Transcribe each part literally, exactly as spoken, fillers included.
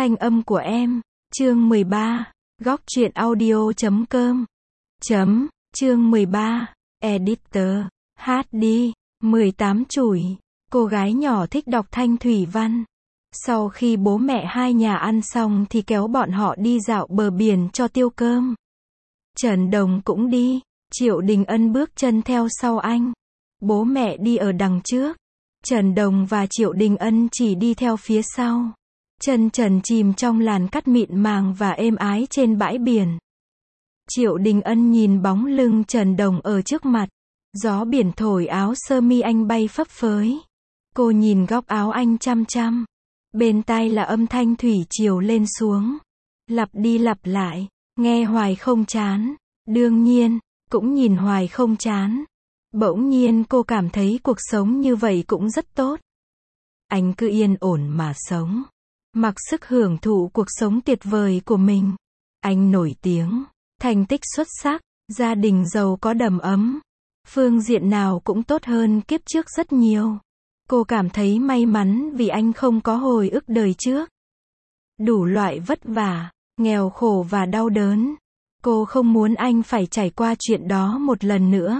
thanh âm của em. Chương mười ba. Góc truyện audio chấm com. Chấm. Chương mười ba. Editor. Hát đi. mười tám chủi. Cô gái nhỏ thích đọc thanh thủy văn. Sau khi bố mẹ hai nhà ăn xong thì kéo bọn họ đi dạo bờ biển cho tiêu cơm. Trần Đồng cũng đi. Triệu Đình Ân bước chân theo sau anh. Bố mẹ đi ở đằng trước. Trần Đồng và Triệu Đình Ân chỉ đi theo phía sau. Chân trần chìm trong làn cát mịn màng và êm ái trên bãi biển. Triệu Đình Ân nhìn bóng lưng Trần Đồng ở trước mặt. Gió biển thổi áo sơ mi anh bay phấp phới. Cô nhìn góc áo anh chăm chăm. Bên tai là âm thanh thủy triều lên xuống. Lặp đi lặp lại. Nghe hoài không chán. Đương nhiên, cũng nhìn hoài không chán. Bỗng nhiên cô cảm thấy cuộc sống như vậy cũng rất tốt. Anh cứ yên ổn mà sống. Mặc sức hưởng thụ cuộc sống tuyệt vời của mình. Anh nổi tiếng, thành tích xuất sắc, gia đình giàu có đầm ấm. Phương diện nào cũng tốt hơn kiếp trước rất nhiều. Cô cảm thấy may mắn vì anh không có hồi ức đời trước. Đủ loại vất vả, nghèo khổ và đau đớn. Cô không muốn anh phải trải qua chuyện đó một lần nữa.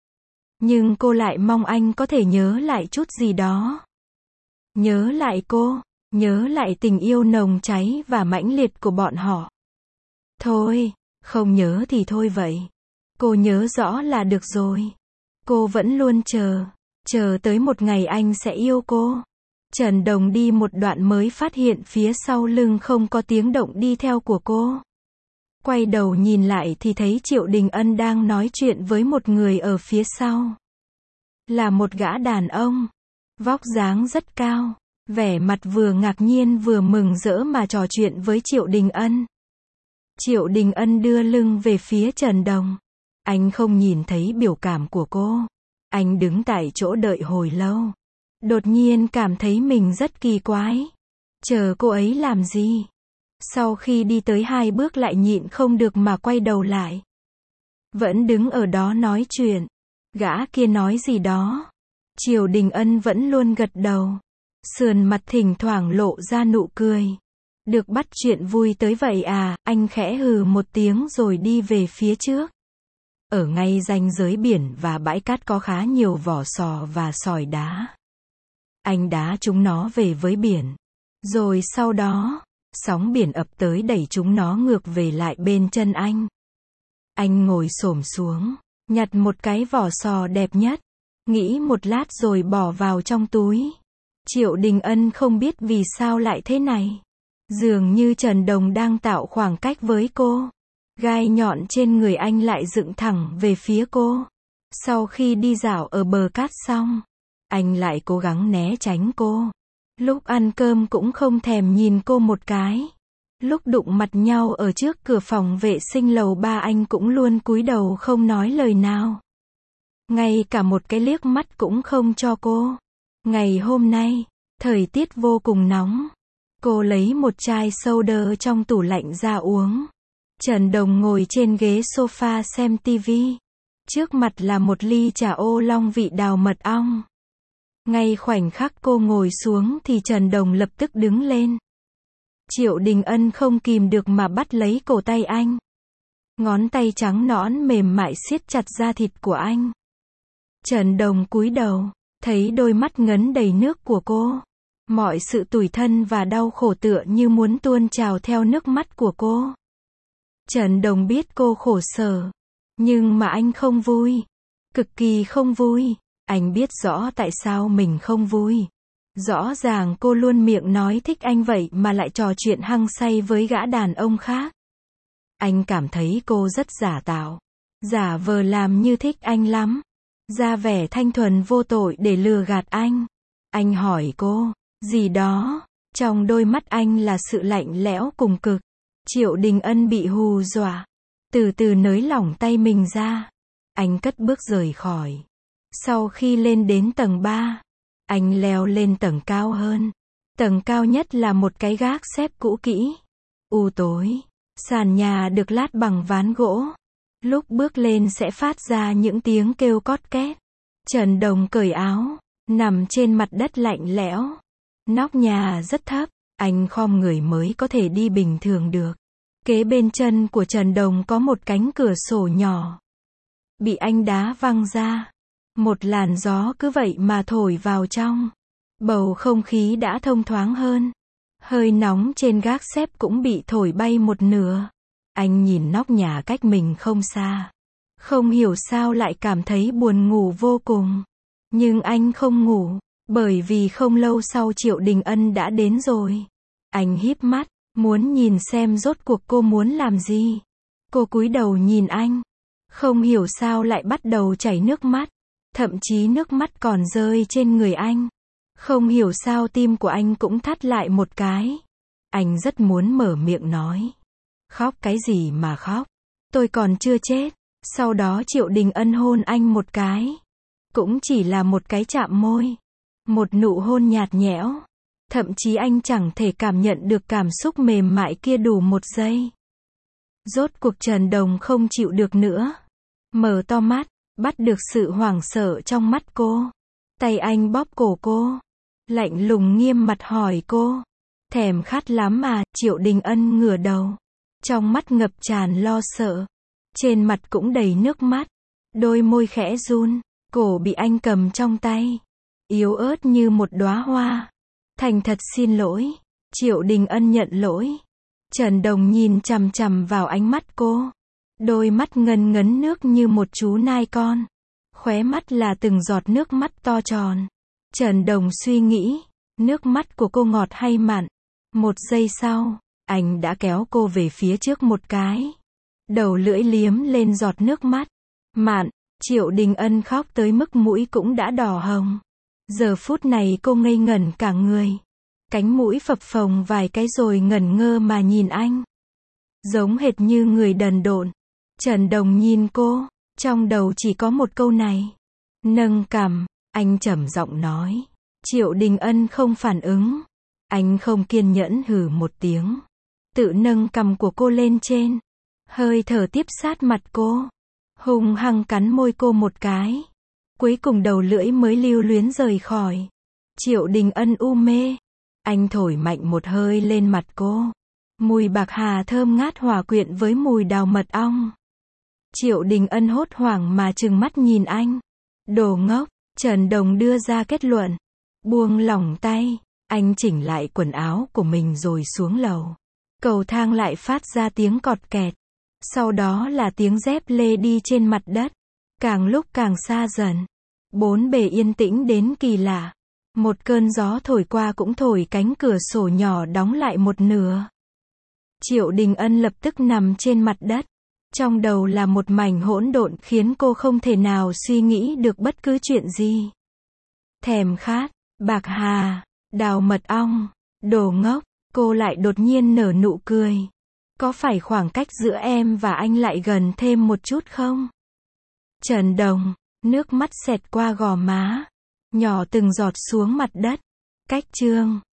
Nhưng cô lại mong anh có thể nhớ lại chút gì đó. Nhớ lại cô, nhớ lại tình yêu nồng cháy và mãnh liệt của bọn họ. Thôi, không nhớ thì thôi vậy. Cô nhớ rõ là được rồi. Cô vẫn luôn chờ, chờ tới một ngày anh sẽ yêu cô. Trần Đồng đi một đoạn mới phát hiện phía sau lưng không có tiếng động đi theo của cô. Quay đầu nhìn lại thì thấy Triệu Đình Ân đang nói chuyện với một người ở phía sau. Là một gã đàn ông. Vóc dáng rất cao. Vẻ mặt vừa ngạc nhiên vừa mừng rỡ mà trò chuyện với Triệu Đình Ân. Triệu Đình Ân đưa lưng về phía Trần Đồng. Anh không nhìn thấy biểu cảm của cô. Anh đứng tại chỗ đợi hồi lâu. Đột nhiên cảm thấy mình rất kỳ quái. Chờ cô ấy làm gì? Sau khi đi tới hai bước lại nhịn không được mà quay đầu lại. Vẫn đứng ở đó nói chuyện. Gã kia nói gì đó. Triệu Đình Ân vẫn luôn gật đầu. Sườn mặt thỉnh thoảng lộ ra nụ cười. Được bắt chuyện vui tới vậy à, anh khẽ hừ một tiếng rồi đi về phía trước. Ở ngay ranh giới biển và bãi cát có khá nhiều vỏ sò và sỏi đá. Anh đá chúng nó về với biển. Rồi sau đó, sóng biển ập tới đẩy chúng nó ngược về lại bên chân anh. Anh ngồi xổm xuống, nhặt một cái vỏ sò đẹp nhất. Nghĩ một lát rồi bỏ vào trong túi. Triệu Đình Ân không biết vì sao lại thế này. Dường như Trần Đồng đang tạo khoảng cách với cô. Gai nhọn trên người anh lại dựng thẳng về phía cô. Sau khi đi dạo ở bờ cát xong, anh lại cố gắng né tránh cô. Lúc ăn cơm cũng không thèm nhìn cô một cái. Lúc đụng mặt nhau ở trước cửa phòng vệ sinh lầu ba anh cũng luôn cúi đầu không nói lời nào. Ngay cả một cái liếc mắt cũng không cho cô. Ngày hôm nay, thời tiết vô cùng nóng. Cô lấy một chai soda trong tủ lạnh ra uống. Trần Đồng ngồi trên ghế sofa xem tivi. Trước mặt là một ly trà ô long vị đào mật ong. Ngay khoảnh khắc cô ngồi xuống thì Trần Đồng lập tức đứng lên. Triệu Đình Ân không kìm được mà bắt lấy cổ tay anh. Ngón tay trắng nõn mềm mại siết chặt da thịt của anh. Trần Đồng cúi đầu, thấy đôi mắt ngấn đầy nước của cô. Mọi sự tủi thân và đau khổ tựa như muốn tuôn trào theo nước mắt của cô. Trần Đồng biết cô khổ sở. Nhưng mà anh không vui. Cực kỳ không vui. Anh biết rõ tại sao mình không vui. Rõ ràng cô luôn miệng nói thích anh vậy mà lại trò chuyện hăng say với gã đàn ông khác. Anh cảm thấy cô rất giả tạo. Giả vờ làm như thích anh lắm. Ra vẻ thanh thuần vô tội để lừa gạt anh. Anh hỏi cô, gì đó. Trong đôi mắt anh là sự lạnh lẽo cùng cực. Triệu Đình Ân bị hù dọa. Từ từ nới lỏng tay mình ra. Anh cất bước rời khỏi. Sau khi lên đến tầng ba, anh leo lên tầng cao hơn. Tầng cao nhất là một cái gác xếp cũ kỹ. U tối. Sàn nhà được lát bằng ván gỗ. Lúc bước lên sẽ phát ra những tiếng kêu cót két. Trần Đồng cởi áo, nằm trên mặt đất lạnh lẽo. Nóc nhà rất thấp. Anh khom người mới có thể đi bình thường được. Kế bên chân của Trần Đồng có một cánh cửa sổ nhỏ. Bị anh đá văng ra. Một làn gió cứ vậy mà thổi vào trong. Bầu không khí đã thông thoáng hơn. Hơi nóng trên gác xếp cũng bị thổi bay một nửa. Anh nhìn nóc nhà cách mình không xa. Không hiểu sao lại cảm thấy buồn ngủ vô cùng. Nhưng anh không ngủ, bởi vì không lâu sau Triệu Đình Ân đã đến rồi. Anh híp mắt, muốn nhìn xem rốt cuộc cô muốn làm gì. Cô cúi đầu nhìn anh. Không hiểu sao lại bắt đầu chảy nước mắt. Thậm chí nước mắt còn rơi trên người anh. Không hiểu sao tim của anh cũng thắt lại một cái. Anh rất muốn mở miệng nói. Khóc cái gì mà khóc? Tôi còn chưa chết. Sau đó Triệu Đình Ân hôn anh một cái. Cũng chỉ là một cái chạm môi. Một nụ hôn nhạt nhẽo. Thậm chí anh chẳng thể cảm nhận được cảm xúc mềm mại kia đủ một giây. Rốt cuộc Trần Đồng không chịu được nữa. Mở to mắt, bắt được sự hoảng sợ trong mắt cô. Tay anh bóp cổ cô. Lạnh lùng nghiêm mặt hỏi cô. Thèm khát lắm à? Triệu Đình Ân ngửa đầu. Trong mắt ngập tràn lo sợ. Trên mặt cũng đầy nước mắt. Đôi môi khẽ run. Cổ bị anh cầm trong tay. Yếu ớt như một đóa hoa. Thành thật xin lỗi. Triệu Đình Ân nhận lỗi. Trần Đồng nhìn chằm chằm vào ánh mắt cô. Đôi mắt ngấn ngấn nước như một chú nai con. Khóe mắt là từng giọt nước mắt to tròn. Trần Đồng suy nghĩ. Nước mắt của cô ngọt hay mặn? Một giây sau, anh đã kéo cô về phía trước một cái. Đầu lưỡi liếm lên giọt nước mắt. Mặn. Triệu Đình Ân khóc tới mức mũi cũng đã đỏ hồng. Giờ phút này cô ngây ngẩn cả người. Cánh mũi phập phồng vài cái rồi ngẩn ngơ mà nhìn anh. Giống hệt như người đần độn. Trần Đồng nhìn cô, trong đầu chỉ có một câu này. Nâng cằm, anh trầm giọng nói. Triệu Đình Ân không phản ứng. Anh không kiên nhẫn hừ một tiếng. Tự nâng cằm của cô lên trên. Hơi thở tiếp sát mặt cô. Hung hăng cắn môi cô một cái. Cuối cùng đầu lưỡi mới lưu luyến rời khỏi. Triệu Đình Ân u mê. Anh thổi mạnh một hơi lên mặt cô. Mùi bạc hà thơm ngát hòa quyện với mùi đào mật ong. Triệu Đình Ân hốt hoảng mà trừng mắt nhìn anh. Đồ ngốc, Trần Đồng đưa ra kết luận. Buông lỏng tay, anh chỉnh lại quần áo của mình rồi xuống lầu. Cầu thang lại phát ra tiếng cọt kẹt. Sau đó là tiếng dép lê đi trên mặt đất. Càng lúc càng xa dần. Bốn bề yên tĩnh đến kỳ lạ. Một cơn gió thổi qua cũng thổi cánh cửa sổ nhỏ đóng lại một nửa. Triệu Đình Ân lập tức nằm trên mặt đất. Trong đầu là một mảnh hỗn độn khiến cô không thể nào suy nghĩ được bất cứ chuyện gì. Thèm khát, bạc hà, đào mật ong, đồ ngốc, cô lại đột nhiên nở nụ cười. Có phải khoảng cách giữa em và anh lại gần thêm một chút không? Trần Đồng, nước mắt xẹt qua gò má, nhỏ từng giọt xuống mặt đất. Cách chương